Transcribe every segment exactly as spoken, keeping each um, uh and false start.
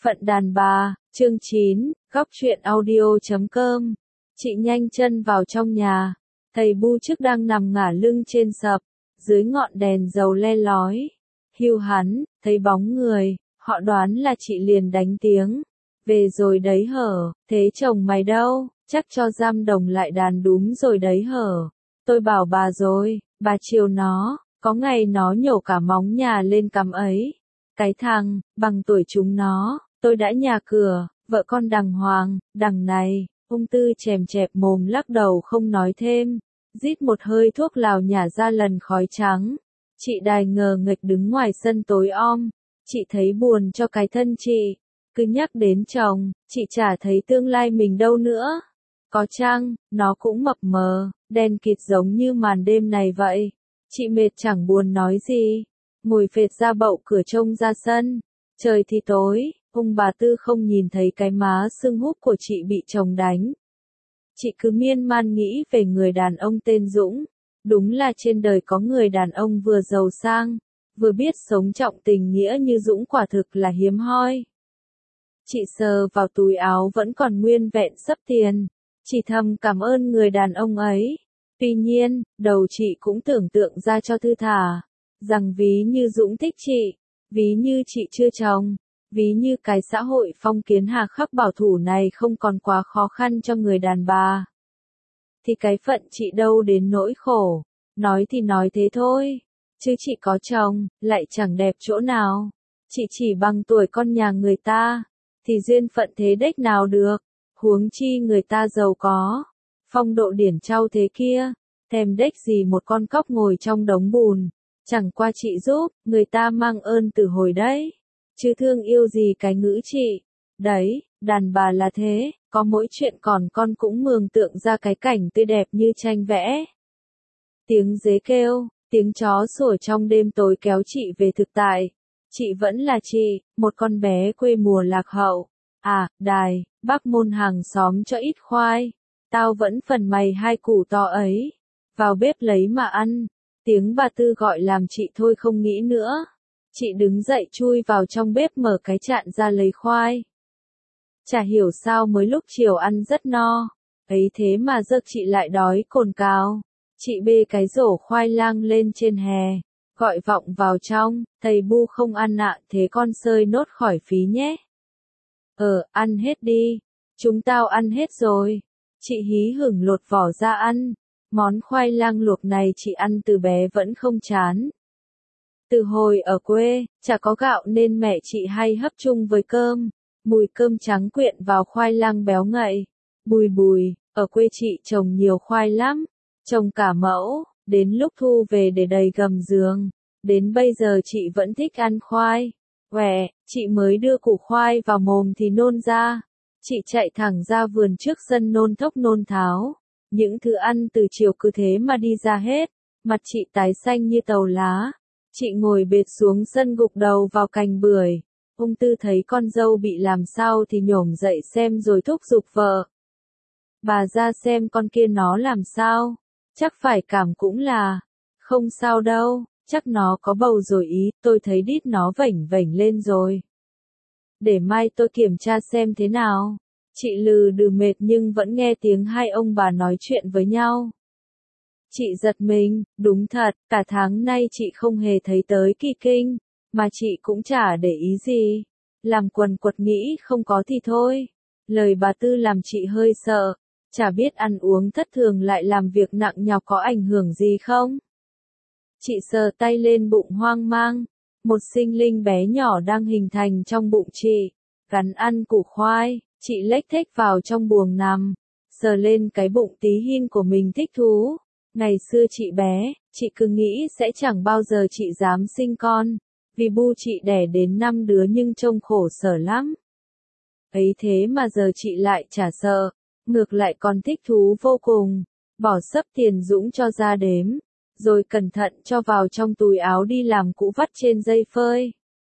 phận đàn bà, chương chín, góc truyện audio chấm com. Chị nhanh chân vào trong nhà, thầy Bu Chức đang nằm ngả lưng trên sập, dưới ngọn đèn dầu le lói. Hưu hắn, thấy bóng người, họ đoán là chị liền đánh tiếng. Về rồi đấy hở, thế chồng mày đâu, chắc cho giam đồng lại đàn đúng rồi đấy hở. Tôi bảo bà rồi, bà chiều nó, có ngày nó nhổ cả móng nhà lên cắm ấy. Cái thằng, bằng tuổi chúng nó, tôi đã nhà cửa, vợ con đàng hoàng, đằng này, ung Tư chèm chẹp mồm lắc đầu không nói thêm, rít một hơi thuốc lào nhả ra lần khói trắng. Chị Đài ngờ nghệch đứng ngoài sân tối om, chị thấy buồn cho cái thân chị, cứ nhắc đến chồng, chị chả thấy tương lai mình đâu nữa. Có chăng, nó cũng mập mờ, đen kịt giống như màn đêm này vậy. Chị mệt chẳng buồn nói gì, ngồi phệt ra bậu cửa trông ra sân. Trời thì tối, ông bà Tư không nhìn thấy cái má sưng húp của chị bị chồng đánh. Chị cứ miên man nghĩ về người đàn ông tên Dũng. Đúng là trên đời có người đàn ông vừa giàu sang, vừa biết sống trọng tình nghĩa như Dũng quả thực là hiếm hoi. Chị sờ vào túi áo vẫn còn nguyên vẹn xấp tiền, chỉ thầm cảm ơn người đàn ông ấy. Tuy nhiên, đầu chị cũng tưởng tượng ra cho thư thả, rằng ví như Dũng thích chị, ví như chị chưa chồng, ví như cái xã hội phong kiến hà khắc bảo thủ này không còn quá khó khăn cho người đàn bà. Thì cái phận chị đâu đến nỗi khổ, nói thì nói thế thôi, chứ chị có chồng, lại chẳng đẹp chỗ nào, chị chỉ bằng tuổi con nhà người ta, thì duyên phận thế đếch nào được, huống chi người ta giàu có, phong độ điển trai thế kia, thèm đếch gì một con cóc ngồi trong đống bùn, chẳng qua chị giúp, người ta mang ơn từ hồi đấy, chứ thương yêu gì cái ngữ chị, đấy, đàn bà là thế. Có mỗi chuyện còn con cũng mường tượng ra cái cảnh tươi đẹp như tranh vẽ. Tiếng dế kêu, tiếng chó sủa trong đêm tối kéo chị về thực tại. Chị vẫn là chị, một con bé quê mùa lạc hậu. À, Đài, bác môn hàng xóm cho ít khoai. Tao vẫn phần mày hai củ to ấy. Vào bếp lấy mà ăn. Tiếng bà Tư gọi làm chị thôi không nghĩ nữa. Chị đứng dậy chui vào trong bếp mở cái chạn ra lấy khoai. Chả hiểu sao mới lúc chiều ăn rất no, ấy thế mà giấc chị lại đói cồn cào. Chị bê cái rổ khoai lang lên trên hè, gọi vọng vào trong, thầy Bu không ăn ạ, thế con sơi nốt khỏi phí nhé. Ờ, ăn hết đi, chúng tao ăn hết rồi. Chị hí hửng lột vỏ ra ăn, món khoai lang luộc này chị ăn từ bé vẫn không chán. Từ hồi ở quê, chả có gạo nên mẹ chị hay hấp chung với cơm. Mùi cơm trắng quyện vào khoai lang béo ngậy. Bùi bùi, ở quê chị trồng nhiều khoai lắm. Trồng cả mẫu, đến lúc thu về để đầy gầm giường. Đến bây giờ chị vẫn thích ăn khoai. Quẹ, chị mới đưa củ khoai vào mồm thì nôn ra. Chị chạy thẳng ra vườn trước sân nôn thốc nôn tháo. Những thứ ăn từ chiều cứ thế mà đi ra hết. Mặt chị tái xanh như tàu lá. Chị ngồi bệt xuống sân gục đầu vào cành bưởi. Ung Tư thấy con dâu bị làm sao thì nhổm dậy xem rồi thúc giục vợ. Bà ra xem con kia nó làm sao, chắc phải cảm cũng là, không sao đâu, chắc nó có bầu rồi ý, tôi thấy đít nó vểnh vểnh lên rồi. Để mai tôi kiểm tra xem thế nào. Chị lừ đừ mệt nhưng vẫn nghe tiếng hai ông bà nói chuyện với nhau. Chị giật mình, đúng thật, cả tháng nay chị không hề thấy tới kỳ kinh. Mà chị cũng chả để ý gì. Làm quần quật nghĩ không có thì thôi. Lời bà Tư làm chị hơi sợ. Chả biết ăn uống thất thường lại làm việc nặng nhọc có ảnh hưởng gì không? Chị sờ tay lên bụng hoang mang. Một sinh linh bé nhỏ đang hình thành trong bụng chị. Cắn ăn củ khoai. Chị lếch thếch vào trong buồng nằm. Sờ lên cái bụng tí hin của mình thích thú. Ngày xưa chị bé, chị cứ nghĩ sẽ chẳng bao giờ chị dám sinh con. Vì Bu chị đẻ đến năm đứa nhưng trông khổ sở lắm. Ấy thế mà giờ chị lại chả sợ, ngược lại còn thích thú vô cùng, bỏ sấp tiền Dũng cho ra đếm, rồi cẩn thận cho vào trong túi áo đi làm cũ vắt trên dây phơi.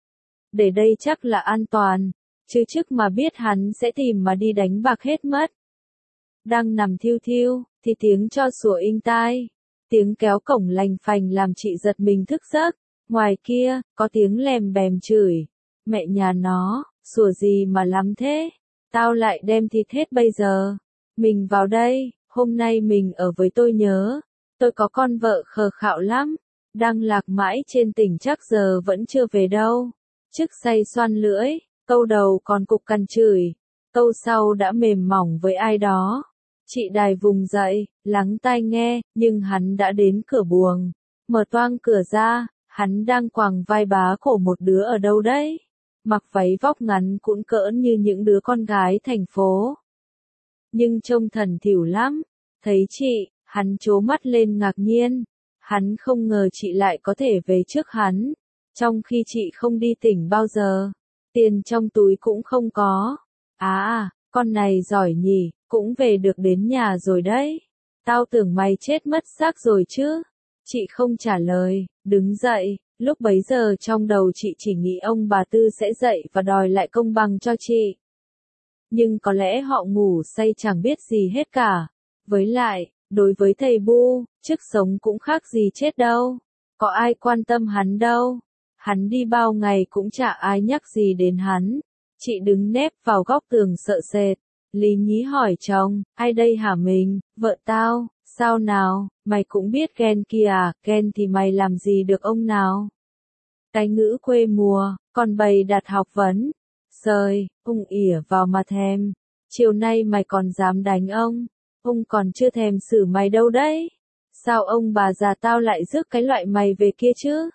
Để đây chắc là an toàn, chứ trước mà biết hắn sẽ tìm mà đi đánh bạc hết mất. Đang nằm thiêu thiêu, thì tiếng cho sủa inh tai, tiếng kéo cổng lành phành làm chị giật mình thức giấc. Ngoài kia, có tiếng lèm bèm chửi. Mẹ nhà nó, Sủa gì mà lắm thế? Tao lại đem thịt hết bây giờ. Mình vào đây, hôm nay mình ở với tôi nhớ. Tôi có con vợ khờ khạo lắm. Đang lạc mãi trên tỉnh chắc giờ vẫn chưa về đâu. Chức say xoăn lưỡi, câu đầu còn cục cằn chửi. Câu sau đã mềm mỏng với ai đó. Chị Đài vùng dậy, lắng tai nghe, nhưng hắn đã đến cửa buồng. Mở toang cửa ra, hắn đang quàng vai bá cổ một đứa ở đâu đấy. Mặc váy vóc ngắn cũn cỡn như những đứa con gái thành phố. Nhưng trông thần thỉu lắm. Thấy chị, hắn trố mắt lên ngạc nhiên. Hắn không ngờ chị lại có thể về trước hắn. Trong khi chị không đi tỉnh bao giờ. Tiền trong túi cũng không có. À, con này giỏi nhỉ, cũng về được đến nhà rồi đấy. Tao tưởng mày chết mất xác rồi chứ. Chị không trả lời, đứng dậy. Lúc bấy giờ trong đầu chị chỉ nghĩ ông bà Tư sẽ dậy và đòi lại công bằng cho chị. Nhưng có lẽ họ ngủ say chẳng biết gì hết cả. Với lại, đối với thầy Bu, chức sống cũng khác gì chết đâu. Có ai quan tâm hắn đâu. Hắn đi bao ngày cũng chả ai nhắc gì đến hắn. Chị đứng nép vào góc tường sợ sệt. Lý nhí hỏi chồng, ai đây hả mình, vợ tao, sao nào, mày cũng biết ghen kia à, ghen thì mày làm gì được ông nào. Cái ngữ quê mùa, còn bày đặt học vấn. Sời, ung ỉa vào mà thèm. Chiều nay mày còn dám đánh ông. Ông còn chưa thèm xử mày đâu đấy. Sao ông bà già tao lại rước cái loại mày về kia chứ?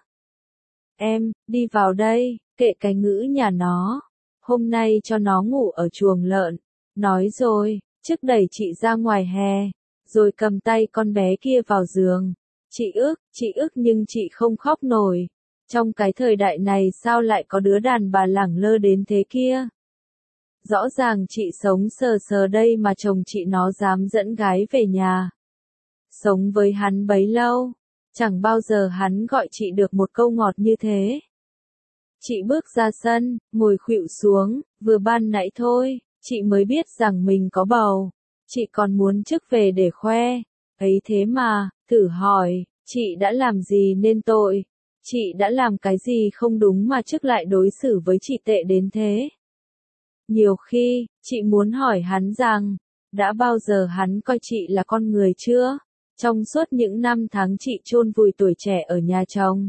Em, đi vào đây, kệ cái ngữ nhà nó. Hôm nay cho nó ngủ ở chuồng lợn. Nói rồi, chức đẩy chị ra ngoài hè. Rồi cầm tay con bé kia vào giường. Chị ức, chị ức nhưng chị không khóc nổi. Trong cái thời đại này sao lại có đứa đàn bà lẳng lơ đến thế kia? Rõ ràng chị sống sờ sờ đây mà chồng chị nó dám dẫn gái về nhà. Sống với hắn bấy lâu, chẳng bao giờ hắn gọi chị được một câu ngọt như thế. Chị bước ra sân, ngồi khuỵu xuống, vừa ban nãy thôi, chị mới biết rằng mình có bầu. Chị còn muốn chức về để khoe. Ấy thế mà, thử hỏi, chị đã làm gì nên tội? Chị đã làm cái gì không đúng mà chức lại đối xử với chị tệ đến thế? Nhiều khi, chị muốn hỏi hắn rằng, đã bao giờ hắn coi chị là con người chưa? Trong suốt những năm tháng chị chôn vùi tuổi trẻ ở nhà chồng.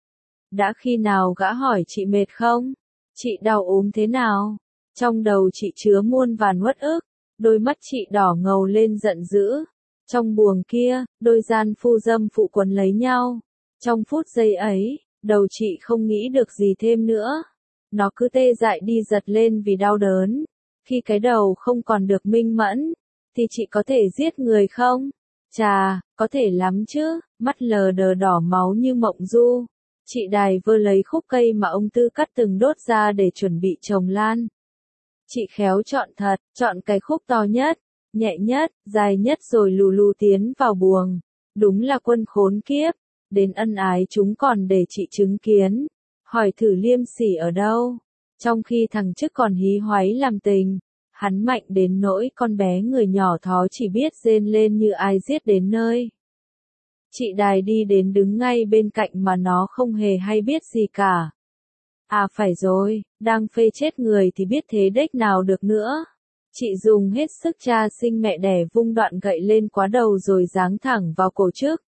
Đã khi nào gã hỏi chị mệt không? Chị đau ốm thế nào? Trong đầu chị chứa muôn vàn uất ức, đôi mắt chị đỏ ngầu lên giận dữ. Trong buồng kia, đôi gian phu dâm phụ quấn lấy nhau. Trong phút giây ấy, đầu chị không nghĩ được gì thêm nữa. Nó cứ tê dại đi giật lên vì đau đớn. Khi cái đầu không còn được minh mẫn, thì chị có thể giết người không? Chà, có thể lắm chứ, mắt lờ đờ đỏ máu như mộng du. Chị Đài vơ lấy khúc cây mà ông Tư cắt từng đốt ra để chuẩn bị trồng lan. Chị khéo chọn thật, chọn cái khúc to nhất, nhẹ nhất, dài nhất rồi lù lù tiến vào buồng. Đúng là quân khốn kiếp, đến ân ái chúng còn để chị chứng kiến. Hỏi thử liêm sỉ ở đâu? Trong khi thằng chức còn hí hoáy làm tình, hắn mạnh đến nỗi con bé người nhỏ thó chỉ biết rên lên như ai giết đến nơi. Chị Đài đi đến đứng ngay bên cạnh mà nó không hề hay biết gì cả. À phải rồi, đang phê chết người thì biết thế đếch nào được nữa. Chị dùng hết sức cha sinh mẹ đẻ vung đoạn gậy lên quá đầu rồi giáng thẳng vào cổ chức.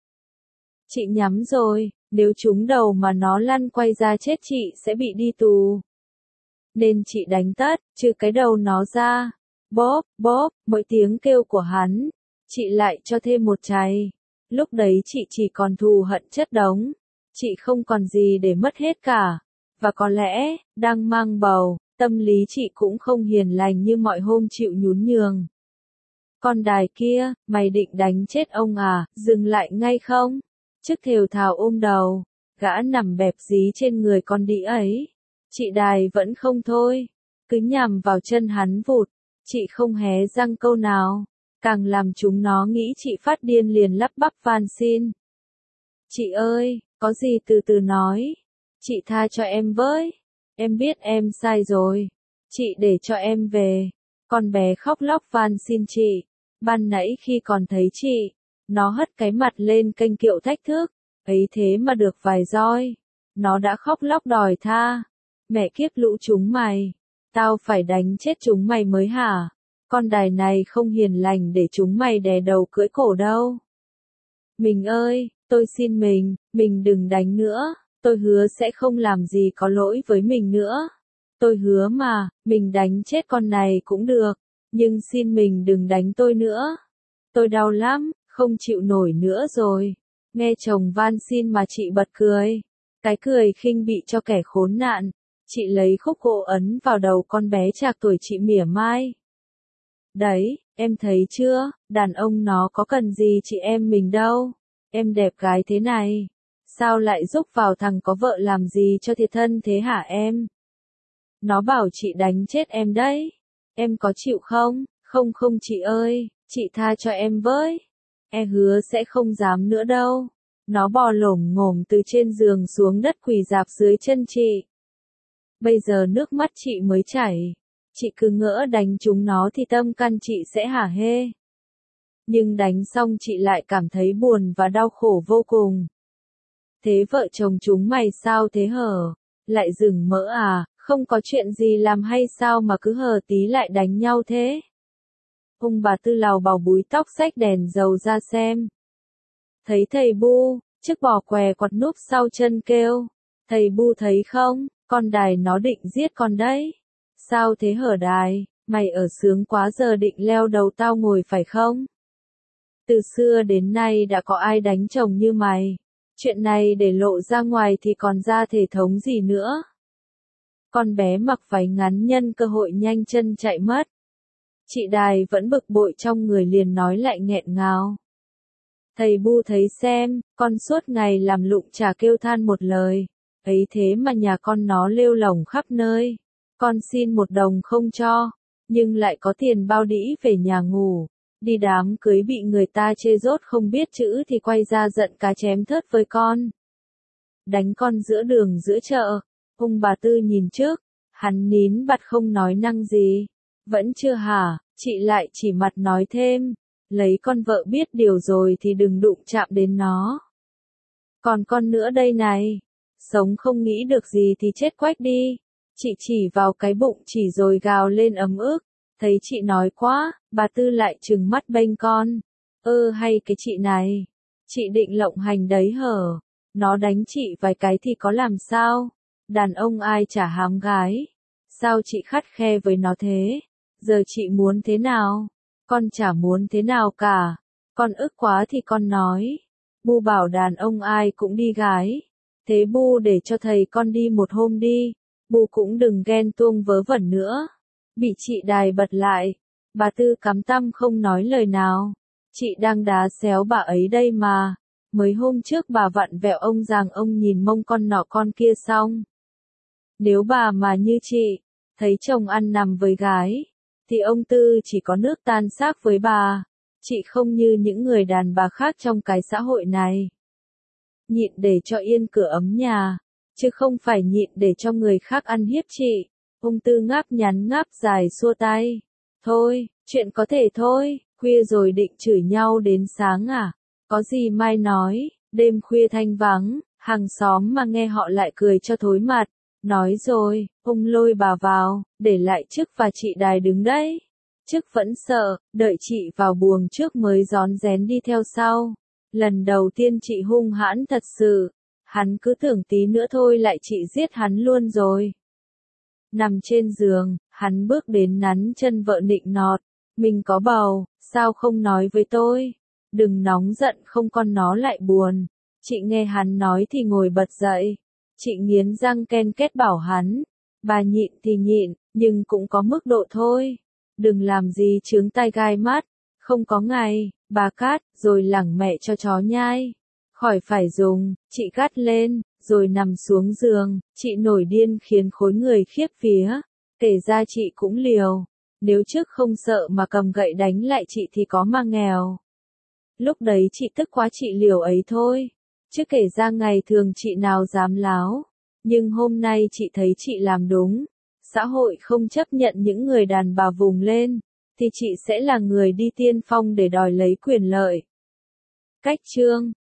Chị nhắm rồi, nếu trúng đầu mà nó lăn quay ra chết chị sẽ bị đi tù. Nên chị đánh tất, trừ cái đầu nó ra. Bóp, bóp, mỗi tiếng kêu của hắn. Chị lại cho thêm một chày. Lúc đấy chị chỉ còn thù hận chất đống. Chị không còn gì để mất hết cả. Và có lẽ, đang mang bầu, tâm lý chị cũng không hiền lành như mọi hôm chịu nhún nhường. Con Đài kia, mày định đánh chết ông à, dừng lại ngay không? Chức thều thào ôm đầu, gã nằm bẹp dí trên người con đĩ ấy. Chị Đài vẫn không thôi, cứ nhằm vào chân hắn vụt. Chị không hé răng câu nào, càng làm chúng nó nghĩ chị phát điên liền lắp bắp van xin. Chị ơi, có gì từ từ nói. Chị tha cho em với. Em biết em sai rồi. Chị để cho em về. Con bé khóc lóc van xin chị. Ban nãy khi còn thấy chị, nó hất cái mặt lên kênh kiệu thách thức. Ấy thế mà được vài roi. Nó đã khóc lóc đòi tha. Mẹ kiếp lũ chúng mày. Tao phải đánh chết chúng mày mới hả? Con đài này không hiền lành để chúng mày đè đầu cưỡi cổ đâu. Mình ơi, tôi xin mình, mình đừng đánh nữa, tôi hứa sẽ không làm gì có lỗi với mình nữa. Tôi hứa mà, mình đánh chết con này cũng được, nhưng xin mình đừng đánh tôi nữa. Tôi đau lắm, không chịu nổi nữa rồi. Nghe chồng van xin mà chị bật cười. Cái cười khinh bị cho kẻ khốn nạn. Chị lấy khúc gỗ ấn vào đầu con bé trạc tuổi chị mỉa mai. Đấy, em thấy chưa, đàn ông nó có cần gì chị em mình đâu. Em đẹp gái thế này, sao lại giúp vào thằng có vợ làm gì cho thiệt thân thế hả em? Nó bảo chị đánh chết em đấy. Em có chịu không? Không không chị ơi, chị tha cho em với. Em hứa sẽ không dám nữa đâu. Nó bò lổm ngổm từ trên giường xuống đất quỳ rạp dưới chân chị. Bây giờ nước mắt chị mới chảy. Chị cứ ngỡ đánh chúng nó thì tâm can chị sẽ hả hê. Nhưng đánh xong chị lại cảm thấy buồn và đau khổ vô cùng. Thế vợ chồng chúng mày sao thế hở? Lại dừng mỡ à? Không có chuyện gì làm hay sao mà cứ hờ tí lại đánh nhau thế? Ông bà Tư lào bào búi tóc xách đèn dầu ra xem. Thấy thầy Bu, chiếc bò què quặt núp sau chân kêu. Thầy Bu thấy không, con đài nó định giết con đấy. Sao thế hở đài, mày ở sướng quá giờ định leo đầu tao ngồi phải không? Từ xưa đến nay đã có ai đánh chồng như mày. Chuyện này để lộ ra ngoài thì còn ra thể thống gì nữa. Con bé mặc váy ngắn nhân cơ hội nhanh chân chạy mất. Chị Đài vẫn bực bội trong người liền nói lại nghẹn ngào. Thầy Bu thấy xem, con suốt ngày làm lụng chả kêu than một lời. Ấy thế mà nhà con nó lêu lổng khắp nơi. Con xin một đồng không cho, nhưng lại có tiền bao đĩ về nhà ngủ. Đi đám cưới bị người ta chê dốt không biết chữ thì quay ra giận cá chém thớt với con. Đánh con giữa đường giữa chợ. Ông bà Tư nhìn trước, hắn nín bặt không nói năng gì. Vẫn chưa hả, chị lại chỉ mặt nói thêm. Lấy con vợ biết điều rồi thì đừng đụng chạm đến nó. Còn con nữa đây này. Sống không nghĩ được gì thì chết quách đi. Chị chỉ vào cái bụng chỉ rồi gào lên ấm ức. Thấy chị nói quá, bà Tư lại trừng mắt bênh con. Ơ hay cái chị này. Chị định lộng hành đấy hở. Nó đánh chị vài cái thì có làm sao? Đàn ông ai chả hám gái. Sao chị khắt khe với nó thế? Giờ chị muốn thế nào? Con chả muốn thế nào cả. Con ức quá thì con nói. Bu bảo đàn ông ai cũng đi gái. Thế Bu để cho thầy con đi một hôm đi. Bu cũng đừng ghen tuông vớ vẩn nữa. Bị chị Đài bật lại. Bà Tư cắm tăm không nói lời nào. Chị đang đá xéo bà ấy đây mà. Mấy hôm trước bà vặn vẹo ông rằng ông nhìn mông con nọ con kia xong. Nếu bà mà như chị, thấy chồng ăn nằm với gái, thì ông Tư chỉ có nước tan xác với bà. Chị không như những người đàn bà khác trong cái xã hội này. Nhịn để cho yên cửa ấm nhà, chứ không phải nhịn để cho người khác ăn hiếp chị. Ông Tư ngáp nhắn ngáp dài xua tay. Thôi, chuyện có thể thôi, khuya rồi định chửi nhau đến sáng à? Có gì mai nói, đêm khuya thanh vắng, hàng xóm mà nghe họ lại cười cho thối mặt. Nói rồi, ông lôi bà vào, để lại Trức và chị Đài đứng đấy. Trức vẫn sợ, đợi chị vào buồng trước mới rón rén đi theo sau. Lần đầu tiên chị hung hãn thật sự, hắn cứ tưởng tí nữa thôi lại chị giết hắn luôn rồi. Nằm trên giường, hắn bước đến nắn chân vợ nịnh nọt. Mình có bầu, sao không nói với tôi? Đừng nóng giận không con nó lại buồn. Chị nghe hắn nói thì ngồi bật dậy. Chị nghiến răng ken kết bảo hắn. Bà nhịn thì nhịn, nhưng cũng có mức độ thôi. Đừng làm gì chướng tai gai mắt. Không có ngày, bà cát, rồi lẳng mẹ cho chó nhai. Khỏi phải dùng, chị gắt lên, rồi nằm xuống giường. Chị nổi điên khiến khối người khiếp vía. Kể ra chị cũng liều. Nếu trước không sợ mà cầm gậy đánh lại chị thì có mà nghèo. Lúc đấy chị tức quá chị liều ấy thôi. Chứ kể ra ngày thường chị nào dám láo. Nhưng hôm nay chị thấy chị làm đúng. Xã hội không chấp nhận những người đàn bà vùng lên. Thì chị sẽ là người đi tiên phong để đòi lấy quyền lợi. Cách chương